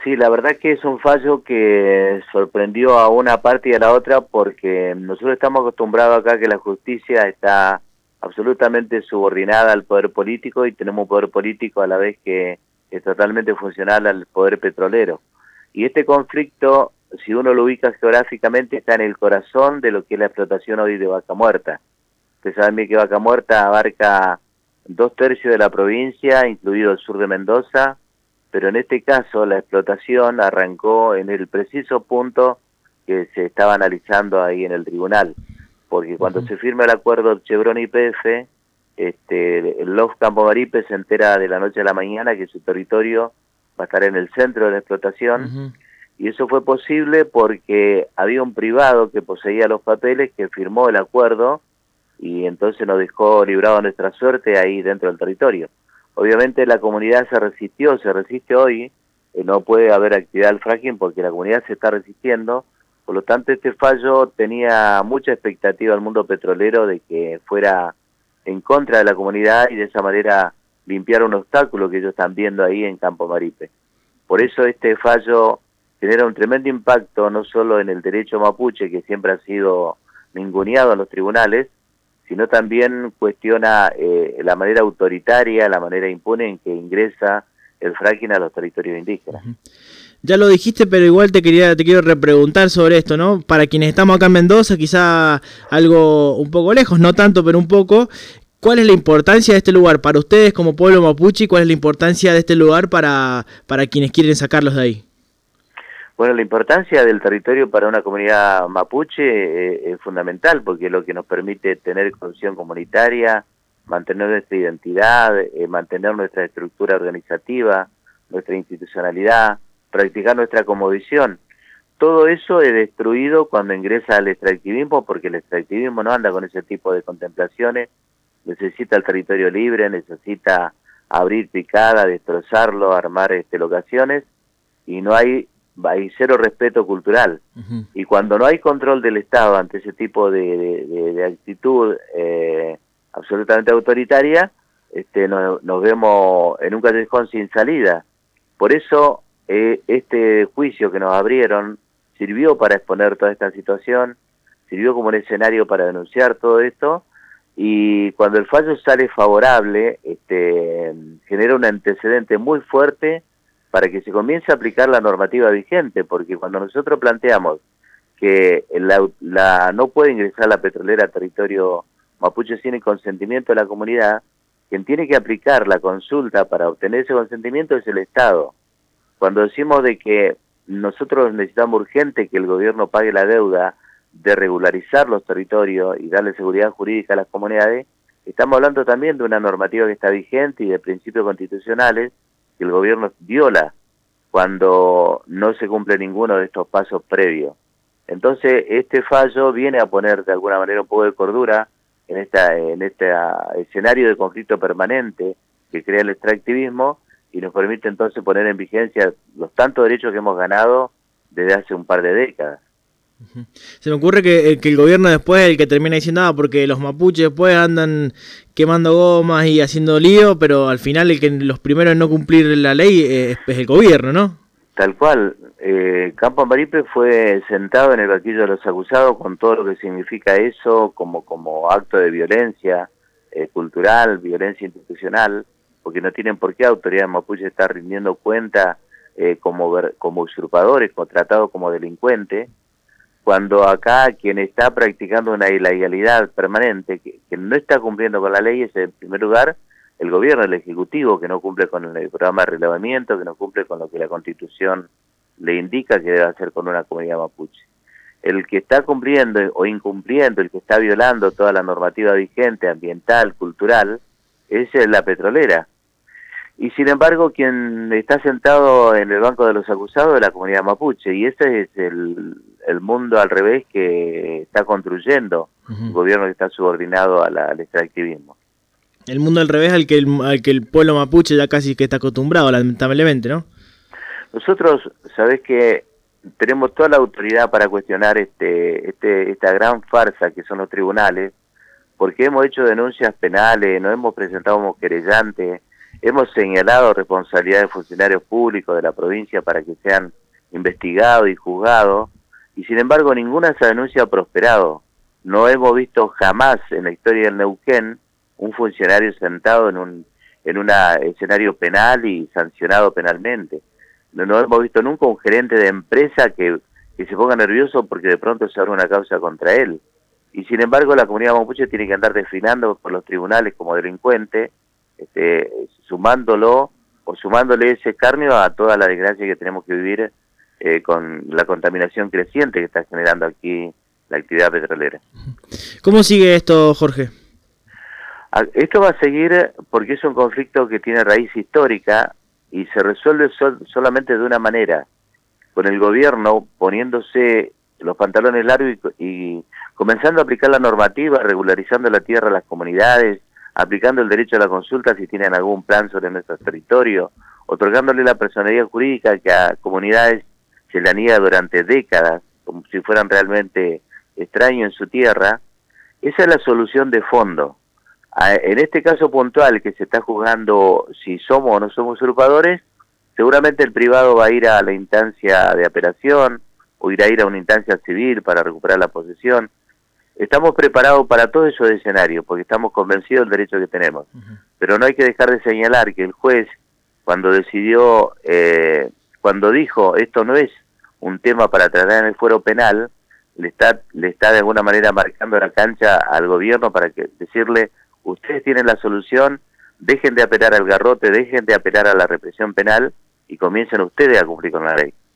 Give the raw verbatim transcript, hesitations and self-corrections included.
Sí, la verdad que es un fallo que sorprendió a una parte y a la otra, porque nosotros estamos acostumbrados acá que la justicia está absolutamente subordinada al poder político, y tenemos un poder político a la vez que es totalmente funcional al poder petrolero. Y este conflicto, si uno lo ubica geográficamente, está en el corazón de lo que es la explotación hoy de Vaca Muerta. Ustedes saben bien que Vaca Muerta abarca dos tercios de la provincia, incluido el sur de Mendoza, pero en este caso la explotación arrancó en el preciso punto que se estaba analizando ahí en el tribunal, porque cuando uh-huh. se firma el acuerdo Chevron y P F, este, el L O F Campo Maripe se entera de la noche a la mañana que su territorio va a estar en el centro de la explotación, uh-huh. y eso fue posible porque había un privado que poseía los papeles que firmó el acuerdo, y entonces nos dejó librado nuestra suerte ahí dentro del territorio. Obviamente la comunidad se resistió, se resiste hoy, eh, no puede haber actividad del fracking porque la comunidad se está resistiendo, por lo tanto este fallo tenía mucha expectativa al mundo petrolero de que fuera en contra de la comunidad y de esa manera limpiar un obstáculo que ellos están viendo ahí en Campo Maripe. Por eso este fallo genera un tremendo impacto no solo en el derecho mapuche, que siempre ha sido ninguneado en los tribunales, sino también cuestiona eh, la manera autoritaria, la manera impune en que ingresa el fracking a los territorios indígenas. Ya lo dijiste, pero igual te quería te quiero repreguntar sobre esto, ¿no? Para quienes estamos acá en Mendoza, quizá algo un poco lejos, no tanto, pero un poco, ¿cuál es la importancia de este lugar para ustedes como pueblo mapuche y cuál es la importancia de este lugar para, para quienes quieren sacarlos de ahí? Bueno, la importancia del territorio para una comunidad mapuche eh, es fundamental, porque es lo que nos permite tener cohesión comunitaria, mantener nuestra identidad, eh, mantener nuestra estructura organizativa, nuestra institucionalidad, practicar nuestra cosmovisión. Todo eso es destruido cuando ingresa al extractivismo, porque el extractivismo no anda con ese tipo de contemplaciones, necesita el territorio libre, necesita abrir picada, destrozarlo, armar este, locaciones, y no hay... hay cero respeto cultural. Uh-huh. Y cuando no hay control del Estado ante ese tipo de, de, de, de actitud eh, absolutamente autoritaria, este, no, nos vemos en un callejón sin salida. Por eso eh, este juicio que nos abrieron sirvió para exponer toda esta situación, sirvió como un escenario para denunciar todo esto, y cuando el fallo sale favorable, este, genera un antecedente muy fuerte para que se comience a aplicar la normativa vigente, porque cuando nosotros planteamos que la, la no puede ingresar la petrolera a territorio mapuche sin el consentimiento de la comunidad, quien tiene que aplicar la consulta para obtener ese consentimiento es el Estado. Cuando decimos de que nosotros necesitamos urgente que el gobierno pague la deuda de regularizar los territorios y darle seguridad jurídica a las comunidades, estamos hablando también de una normativa que está vigente y de principios constitucionales que el gobierno viola cuando no se cumple ninguno de estos pasos previos. Entonces, este fallo viene a poner de alguna manera un poco de cordura en esta en este escenario de conflicto permanente que crea el extractivismo, y nos permite entonces poner en vigencia los tantos derechos que hemos ganado desde hace un par de décadas. Se me ocurre que, que el gobierno después es el que termina diciendo, ah, porque los mapuches después andan quemando gomas y haciendo lío, pero al final el que los primeros en no cumplir la ley es, es el gobierno, ¿no? Tal cual. Eh, Campo Maripe fue sentado en el banquillo de los acusados con todo lo que significa eso como, como acto de violencia eh, cultural, violencia institucional, porque no tienen por qué autoridades mapuches estar rindiendo cuenta eh, como, como usurpadores, o tratados como delincuentes, cuando acá quien está practicando una ilegalidad permanente, que, que no está cumpliendo con la ley, es en primer lugar el gobierno, el ejecutivo, que no cumple con el programa de relevamiento, que no cumple con lo que la Constitución le indica que debe hacer con una comunidad mapuche. El que está cumpliendo o incumpliendo, el que está violando toda la normativa vigente, ambiental, cultural, es la petrolera. Y sin embargo, quien está sentado en el banco de los acusados es la comunidad mapuche, y ese es el, el mundo al revés que está construyendo uh-huh. un gobierno que está subordinado a la, al extractivismo. El mundo al revés al que el, al que el pueblo mapuche ya casi que está acostumbrado, lamentablemente, ¿no? Nosotros, sabés que tenemos toda la autoridad para cuestionar este, este, esta gran farsa que son los tribunales, porque hemos hecho denuncias penales, nos hemos presentado como querellantes, hemos señalado responsabilidades de funcionarios públicos de la provincia para que sean investigados y juzgados, y sin embargo ninguna de esas denuncias ha prosperado. No hemos visto jamás en la historia del Neuquén un funcionario sentado en un en un escenario penal y sancionado penalmente. No, no hemos visto nunca un gerente de empresa que, que se ponga nervioso porque de pronto se abre una causa contra él. Y sin embargo la comunidad mapuche tiene que andar desfilando por los tribunales como delincuente, este, sumándolo o sumándole ese escarnio a toda la desgracia que tenemos que vivir eh, con la contaminación creciente que está generando aquí la actividad petrolera. ¿Cómo sigue esto, Jorge? Esto va a seguir porque es un conflicto que tiene raíz histórica y se resuelve sol, solamente de una manera, con el gobierno poniéndose los pantalones largos y, y comenzando a aplicar la normativa, regularizando la tierra a las comunidades, aplicando el derecho a la consulta si tienen algún plan sobre nuestro territorio, otorgándole la personalidad jurídica que a comunidades se la niega durante décadas, como si fueran realmente extraños en su tierra. Esa es la solución de fondo. En este caso puntual que se está juzgando si somos o no somos usurpadores, seguramente el privado va a ir a la instancia de apelación o irá a ir a una instancia civil para recuperar la posesión. Estamos preparados para todos esos escenarios porque estamos convencidos del derecho que tenemos. Uh-huh. Pero no hay que dejar de señalar que el juez, cuando decidió, eh, cuando dijo esto no es un tema para tratar en el fuero penal, le está, le está de alguna manera marcando la cancha al gobierno para que decirle: ustedes tienen la solución, dejen de apelar al garrote, dejen de apelar a la represión penal y comiencen ustedes a cumplir con la ley.